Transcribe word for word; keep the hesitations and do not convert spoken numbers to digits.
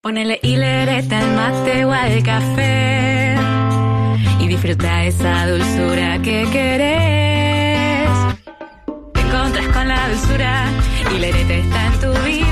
Ponele hilereta al mate o al café y disfruta esa dulzura que querés. Te encontrás con la dulzura, hilereta está en tu vida.